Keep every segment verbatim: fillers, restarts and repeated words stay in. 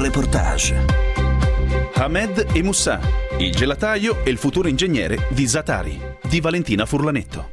reportage. Ahmed e Moussa, il gelataio e il futuro ingegnere di Zaatari, di Valentina Furlanetto.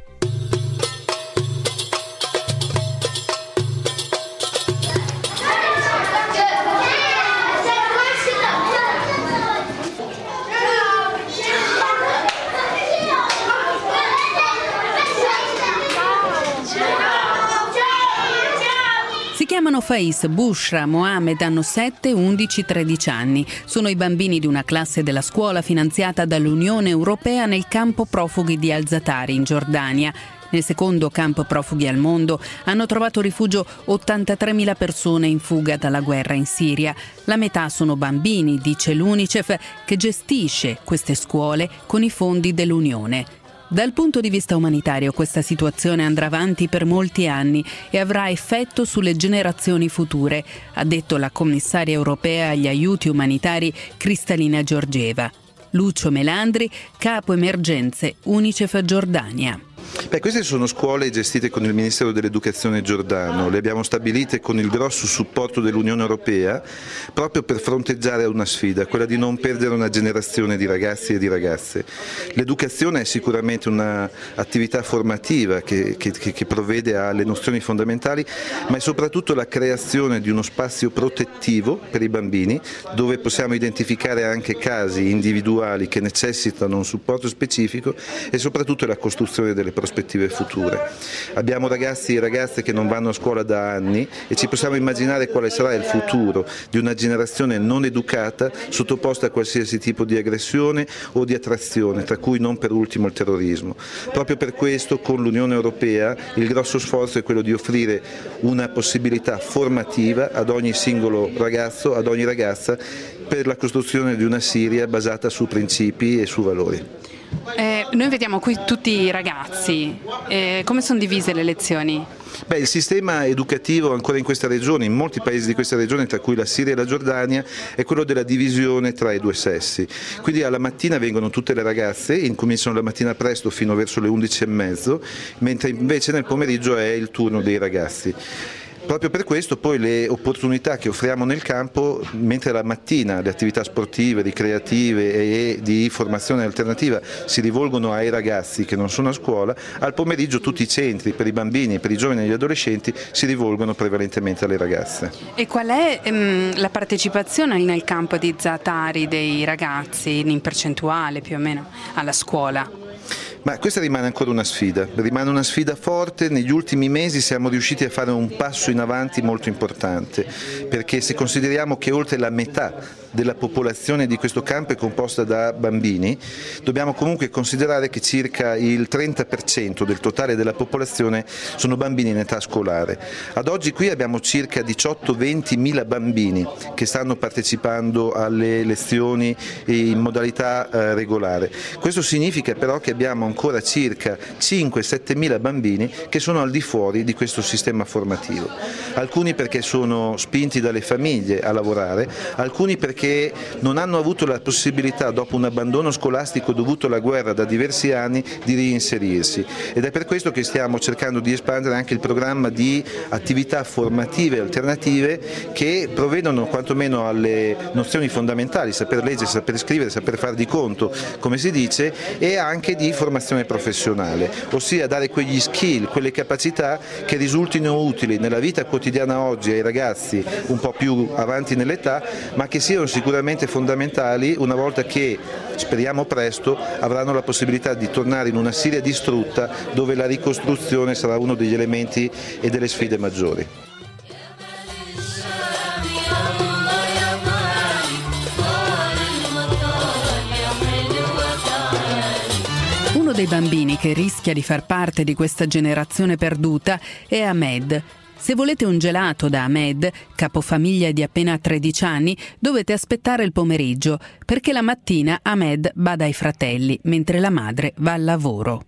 Si chiamano Faiz, Bushra, Mohamed, hanno sette, undici, tredici anni. Sono i bambini di una classe della scuola finanziata dall'Unione Europea nel campo profughi di Al-Zaatari in Giordania. Nel secondo campo profughi al mondo hanno trovato rifugio ottantatremila persone in fuga dalla guerra in Siria. La metà sono bambini, dice l'UNICEF, che gestisce queste scuole con i fondi dell'Unione. Dal punto di vista umanitario questa situazione andrà avanti per molti anni e avrà effetto sulle generazioni future, ha detto la commissaria europea agli aiuti umanitari Kristalina Georgieva. Lucio Melandri, capo emergenze UNICEF Giordania. Beh, queste sono scuole gestite con il Ministero dell'Educazione giordano, le abbiamo stabilite con il grosso supporto dell'Unione Europea proprio per fronteggiare una sfida, quella di non perdere una generazione di ragazzi e di ragazze. L'educazione è sicuramente un'attività formativa che, che, che provvede alle nozioni fondamentali, ma è soprattutto la creazione di uno spazio protettivo per i bambini dove possiamo identificare anche casi individuali che necessitano un supporto specifico e soprattutto la costruzione delle prospettive future. Abbiamo ragazzi e ragazze che non vanno a scuola da anni e ci possiamo immaginare quale sarà il futuro di una generazione non educata sottoposta a qualsiasi tipo di aggressione o di attrazione, tra cui non per ultimo il terrorismo. Proprio per questo con l'Unione Europea il grosso sforzo è quello di offrire una possibilità formativa ad ogni singolo ragazzo, ad ogni ragazza per la costruzione di una Siria basata su principi e su valori. Eh, noi vediamo qui tutti i ragazzi, eh, come sono divise le lezioni? Beh, il sistema educativo ancora in questa regione, in molti paesi di questa regione, tra cui la Siria e la Giordania, è quello della divisione tra i due sessi. Quindi alla mattina vengono tutte le ragazze, incominciano la mattina presto fino verso le undici e mezzo, mentre invece nel pomeriggio è il turno dei ragazzi. Proprio per questo poi le opportunità che offriamo nel campo, mentre la mattina le attività sportive, ricreative e di formazione alternativa si rivolgono ai ragazzi che non sono a scuola, al pomeriggio tutti i centri per i bambini, per i giovani e gli adolescenti si rivolgono prevalentemente alle ragazze. E qual è ehm, la partecipazione nel campo di Zaatari dei ragazzi in percentuale più o meno alla scuola? Ma questa rimane ancora una sfida, rimane una sfida forte. Negli ultimi mesi siamo riusciti a fare un passo in avanti molto importante, perché se consideriamo che oltre la metà della popolazione di questo campo è composta da bambini, dobbiamo comunque considerare che circa il trenta per cento del totale della popolazione sono bambini in età scolare. Ad oggi qui abbiamo circa diciotto venti mila bambini che stanno partecipando alle lezioni in modalità eh, regolare. Questo significa però che abbiamo ancora circa cinque sette mila bambini che sono al di fuori di questo sistema formativo. Alcuni perché sono spinti dalle famiglie a lavorare, alcuni perché non hanno avuto la possibilità, dopo un abbandono scolastico dovuto alla guerra da diversi anni, di reinserirsi. Ed è per questo che stiamo cercando di espandere anche il programma di attività formative alternative che provvedono quantomeno alle nozioni fondamentali, saper leggere, saper scrivere, saper far di conto, come si dice, e anche di formazione professionale, ossia dare quegli skill, quelle capacità che risultino utili nella vita quotidiana oggi ai ragazzi un po' più avanti nell'età, ma che siano sicuramente fondamentali una volta che, speriamo presto, avranno la possibilità di tornare in una Siria distrutta dove la ricostruzione sarà uno degli elementi e delle sfide maggiori. Uno dei bambini che rischia di far parte di questa generazione perduta è Ahmed. Se volete un gelato da Ahmed, capofamiglia di appena tredici anni, dovete aspettare il pomeriggio, perché la mattina Ahmed bada ai fratelli, mentre la madre va al lavoro.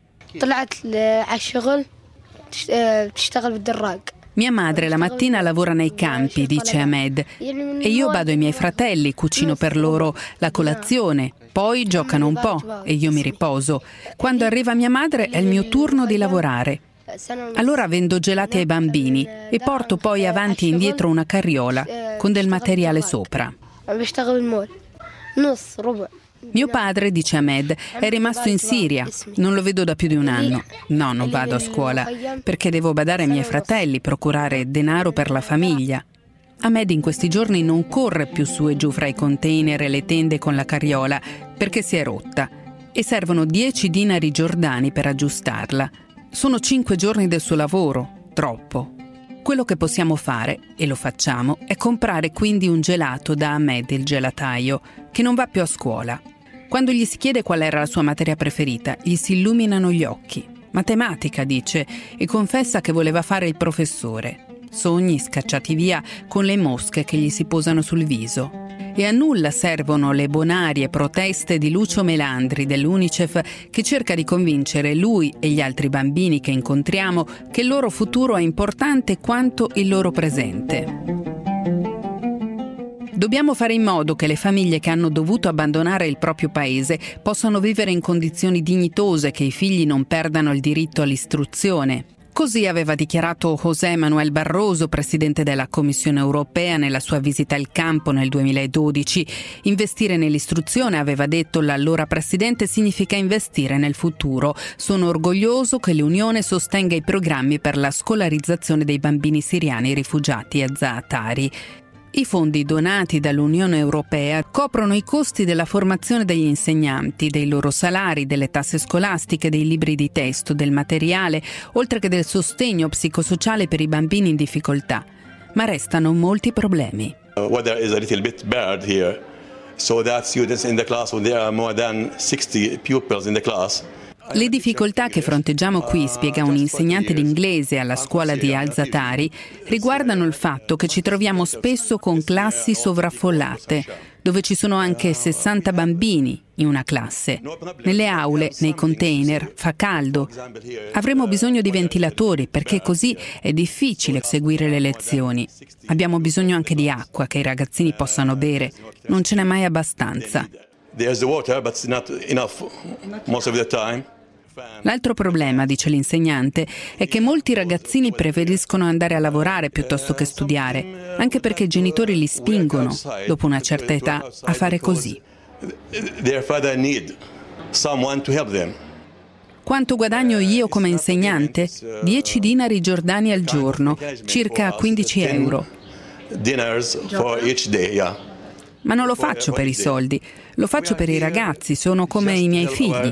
Mia madre la mattina lavora nei campi, dice Ahmed, e io bado ai miei fratelli, cucino per loro la colazione, poi giocano un po' e io mi riposo. Quando arriva mia madre è il mio turno di lavorare. Allora vendo gelati ai bambini e porto poi avanti e indietro una carriola con del materiale sopra. Mio padre, dice Ahmed, è rimasto in Siria. Non lo vedo da più di un anno. No, non vado a scuola perché devo badare ai miei fratelli, procurare denaro per la famiglia. Ahmed in questi giorni non corre più su e giù fra i container e le tende con la carriola perché si è rotta e servono dieci dinari giordani per aggiustarla. Sono cinque giorni del suo lavoro, troppo. Quello che possiamo fare, e lo facciamo, è comprare quindi un gelato da Ahmed, il gelataio, che non va più a scuola. Quando gli si chiede qual era la sua materia preferita, gli si illuminano gli occhi. Matematica, dice, e confessa che voleva fare il professore. Sogni scacciati via con le mosche che gli si posano sul viso. E a nulla servono le bonarie proteste di Lucio Melandri dell'Unicef, che cerca di convincere lui e gli altri bambini che incontriamo che il loro futuro è importante quanto il loro presente. Dobbiamo fare in modo che le famiglie che hanno dovuto abbandonare il proprio paese possano vivere in condizioni dignitose, che i figli non perdano il diritto all'istruzione. Così aveva dichiarato José Manuel Barroso, presidente della Commissione europea, nella sua visita al campo nel duemiladodici. Investire nell'istruzione, aveva detto l'allora presidente, significa investire nel futuro. Sono orgoglioso che l'Unione sostenga i programmi per la scolarizzazione dei bambini siriani rifugiati a Zaatari. I fondi donati dall'Unione Europea coprono i costi della formazione degli insegnanti, dei loro salari, delle tasse scolastiche, dei libri di testo, del materiale, oltre che del sostegno psicosociale per i bambini in difficoltà. Ma restano molti problemi. Weather is a little bit bad here, so that students in the class, when there are more than sixty pupils in the class. Le difficoltà che fronteggiamo qui, spiega un insegnante d'inglese alla scuola di Al-Zaatari, riguardano il fatto che ci troviamo spesso con classi sovraffollate, dove ci sono anche sessanta bambini in una classe. Nelle aule, nei container, fa caldo. Avremo bisogno di ventilatori perché così è difficile seguire le lezioni. Abbiamo bisogno anche di acqua che i ragazzini possano bere. Non ce n'è mai abbastanza. L'altro problema, dice l'insegnante, è che molti ragazzini preferiscono andare a lavorare piuttosto che studiare, anche perché i genitori li spingono, dopo una certa età, a fare così. Quanto guadagno io come insegnante? dieci dinari giordani al giorno, circa quindici euro. Ma non lo faccio per i soldi, lo faccio per i ragazzi, sono come i miei figli.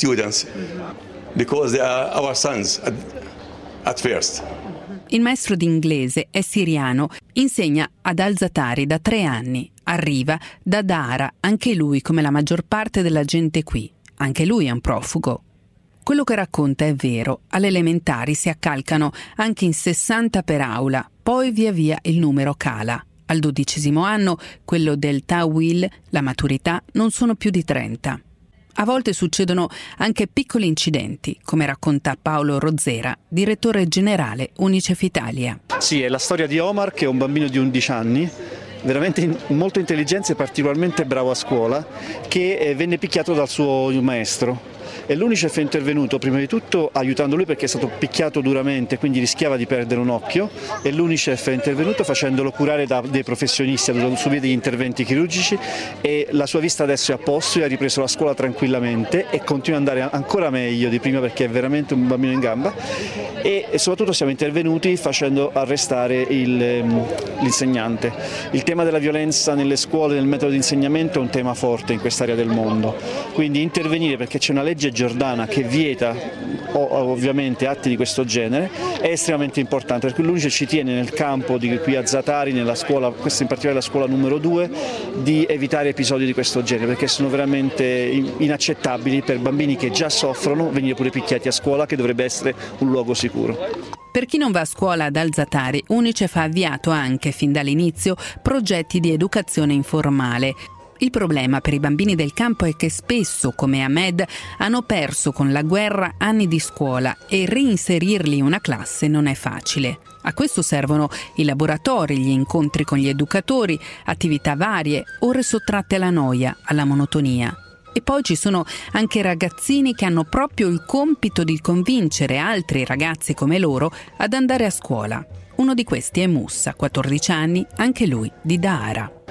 Il maestro di inglese è siriano, insegna ad Al-Zaatari da tre anni, arriva da Daara, anche lui come la maggior parte della gente qui, anche lui è un profugo. Quello che racconta è vero, alle elementari si accalcano anche in sessanta per aula, poi via via il numero cala. Al dodicesimo anno, quello del Tawil, la maturità, non sono più di trenta. A volte succedono anche piccoli incidenti, come racconta Paolo Rozzera, direttore generale Unicef Italia. Sì, è la storia di Omar, che è un bambino di undici anni, veramente molto intelligente e particolarmente bravo a scuola, che venne picchiato dal suo maestro. E l'Unicef è intervenuto prima di tutto aiutando lui perché è stato picchiato duramente, quindi rischiava di perdere un occhio, e l'Unicef è intervenuto facendolo curare da dei professionisti, ha dovuto subire degli interventi chirurgici e la sua vista adesso è a posto e ha ripreso la scuola tranquillamente e continua ad andare ancora meglio di prima perché è veramente un bambino in gamba, e, e soprattutto siamo intervenuti facendo arrestare il, l'insegnante. Il tema della violenza nelle scuole, nel metodo di insegnamento è un tema forte in quest'area del mondo, quindi intervenire perché c'è una legge giordana che vieta ovviamente atti di questo genere è estremamente importante, perché l'Unicef ci tiene nel campo di qui a Zaatari, nella scuola, questa in particolare la scuola numero due, di evitare episodi di questo genere perché sono veramente inaccettabili per bambini che già soffrono venire pure picchiati a scuola, che dovrebbe essere un luogo sicuro. Per chi non va a scuola ad Al-Zaatari, Unicef ha avviato anche fin dall'inizio progetti di educazione informale. Il problema per i bambini del campo è che spesso, come Ahmed, hanno perso con la guerra anni di scuola e reinserirli in una classe non è facile. A questo servono i laboratori, gli incontri con gli educatori, attività varie, ore sottratte alla noia, alla monotonia. E poi ci sono anche ragazzini che hanno proprio il compito di convincere altri ragazzi come loro ad andare a scuola. Uno di questi è Moussa, quattordici anni, anche lui di Daara.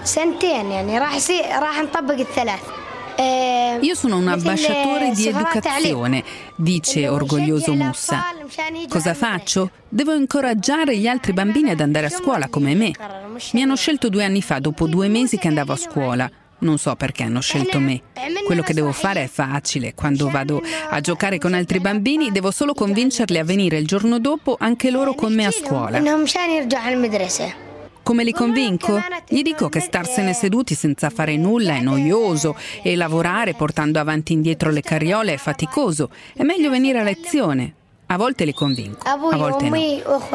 سنتين يعني راح يصير راح نطبق الثلاث. Io sono un ambasciatore di educazione, dice orgoglioso Moussa. Cosa faccio? Devo incoraggiare gli altri bambini ad andare a scuola come me. Mi hanno scelto due anni fa, dopo due mesi che andavo a scuola. Non so perché hanno scelto me. Quello che devo fare è facile. Quando vado a giocare con altri bambini, devo solo convincerli a venire il giorno dopo anche loro con me a scuola. Come li convinco? Gli dico che starsene seduti senza fare nulla è noioso e lavorare portando avanti e indietro le carriole è faticoso. È meglio venire a lezione. A volte li convinco, a volte no.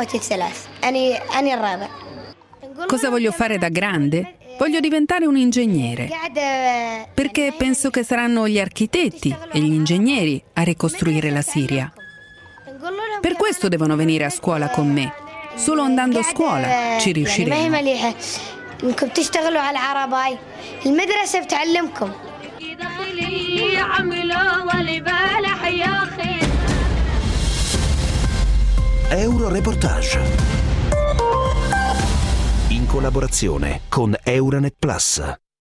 Cosa voglio fare da grande? Voglio diventare un ingegnere, perché penso che saranno gli architetti e gli ingegneri a ricostruire la Siria. Per questo devono venire a scuola con me. Solo andando a scuola ci riusciremo. Euroreportage, in collaborazione con Euranet Plus.